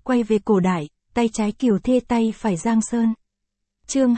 quay về cổ đại, tay trái Kiều Thê tay phải Giang Sơn. Chương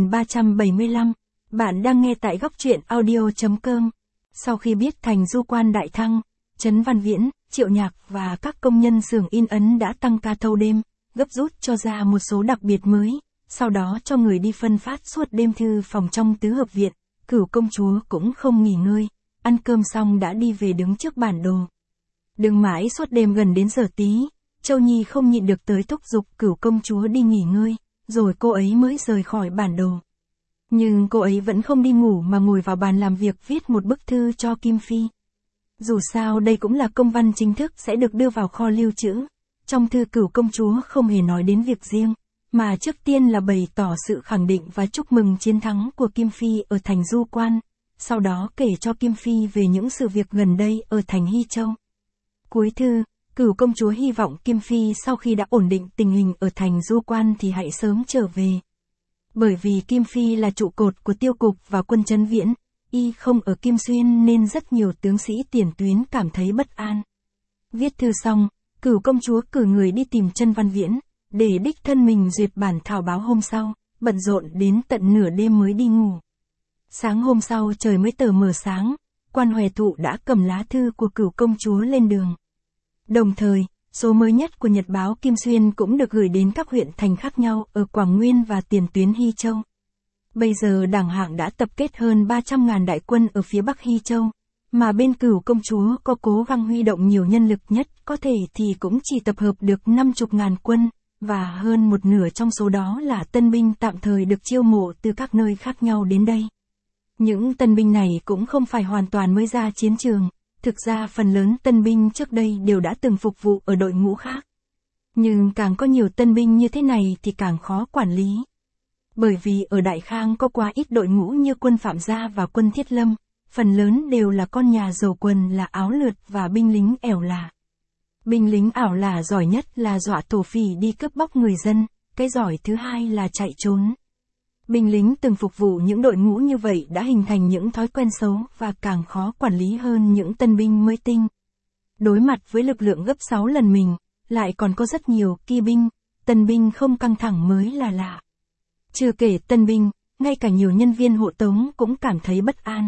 2375, bạn đang nghe tại góc truyện audio.com. Sau khi biết thành du quan Đại Thăng, Trấn Văn Viễn, Triệu Nhạc và các công nhân xưởng in ấn đã tăng ca thâu đêm, gấp rút cho ra một số đặc biệt mới, sau đó cho người đi phân phát suốt đêm thư phòng trong tứ hợp viện, Cửu công chúa cũng không nghỉ ngơi, ăn cơm xong đã đi về đứng trước bản đồ. Đứng mãi suốt đêm gần đến giờ tí, Châu Nhi không nhịn được tới thúc giục Cửu công chúa đi nghỉ ngơi, rồi cô ấy mới rời khỏi bản đồ. Nhưng cô ấy vẫn không đi ngủ mà ngồi vào bàn làm việc viết một bức thư cho Kim Phi. Dù sao đây cũng là công văn chính thức sẽ được đưa vào kho lưu trữ. Trong thư Cửu công chúa không hề nói đến việc riêng, mà trước tiên là bày tỏ sự khẳng định và chúc mừng chiến thắng của Kim Phi ở thành Du Quan, sau đó kể cho Kim Phi về những sự việc gần đây ở thành Hy Châu. Cuối thư, Cửu công chúa hy vọng Kim Phi sau khi đã ổn định tình hình ở thành Du Quan thì hãy sớm trở về. Bởi vì Kim Phi là trụ cột của tiêu cục và quân Trấn Viễn, y không ở Kim Xuyên nên rất nhiều tướng sĩ tiền tuyến cảm thấy bất an. Viết thư xong, Cửu công chúa cử người đi tìm Trân Văn Viễn, để đích thân mình duyệt bản thảo báo hôm sau, bận rộn đến tận nửa đêm mới đi ngủ. Sáng hôm sau trời mới tờ mờ sáng, Quan Hoè Thụ đã cầm lá thư của Cửu công chúa lên đường. Đồng thời, số mới nhất của Nhật báo Kim Xuyên cũng được gửi đến các huyện thành khác nhau ở Quảng Nguyên và tiền tuyến Hy Châu. Bây giờ Đảng Hạng đã tập kết hơn 300.000 đại quân ở phía Bắc Hy Châu, mà bên Cửu công chúa có cố gắng huy động nhiều nhân lực nhất có thể thì cũng chỉ tập hợp được 50.000 quân, và hơn một nửa trong số đó là tân binh tạm thời được chiêu mộ từ các nơi khác nhau đến đây. Những tân binh này cũng không phải hoàn toàn mới ra chiến trường, thực ra phần lớn tân binh trước đây đều đã từng phục vụ ở đội ngũ khác. Nhưng càng có nhiều tân binh như thế này thì càng khó quản lý. Bởi vì ở Đại Khang có quá ít đội ngũ như quân Phạm Gia và quân Thiết Lâm, phần lớn đều là con nhà giàu quần là áo lượt và binh lính ẻo lả. Binh lính ảo lả giỏi nhất là dọa thổ phỉ đi cướp bóc người dân, cái giỏi thứ hai là chạy trốn. Binh lính từng phục vụ những đội ngũ như vậy đã hình thành những thói quen xấu và càng khó quản lý hơn những tân binh mới tinh. Đối mặt với lực lượng gấp 6 lần mình, lại còn có rất nhiều kỳ binh, tân binh không căng thẳng mới là lạ. Chưa kể tân binh, ngay cả nhiều nhân viên hộ tống cũng cảm thấy bất an.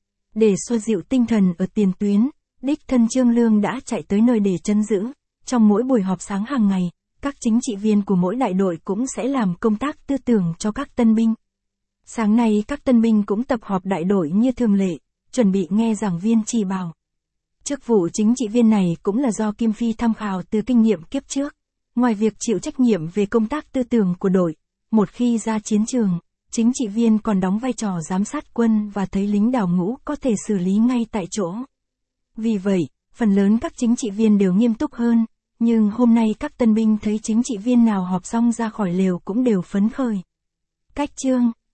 Để xoa dịu tinh thần ở tiền tuyến, đích thân Trương Lương đã chạy tới nơi để trấn giữ. Trong mỗi buổi họp sáng hàng ngày, các chính trị viên của mỗi đại đội cũng sẽ làm công tác tư tưởng cho các tân binh. Sáng nay các tân binh cũng tập họp đại đội như thường lệ, chuẩn bị nghe giảng viên chỉ bảo. Chức vụ chính trị viên này cũng là do Kim Phi tham khảo từ kinh nghiệm kiếp trước. Ngoài việc chịu trách nhiệm về công tác tư tưởng của đội, một khi ra chiến trường, chính trị viên còn đóng vai trò giám sát quân và thấy lính đào ngũ có thể xử lý ngay tại chỗ. Vì vậy, phần lớn các chính trị viên đều nghiêm túc hơn, nhưng hôm nay các tân binh thấy chính trị viên nào họp xong ra khỏi lều cũng đều phấn khởi. Cách chương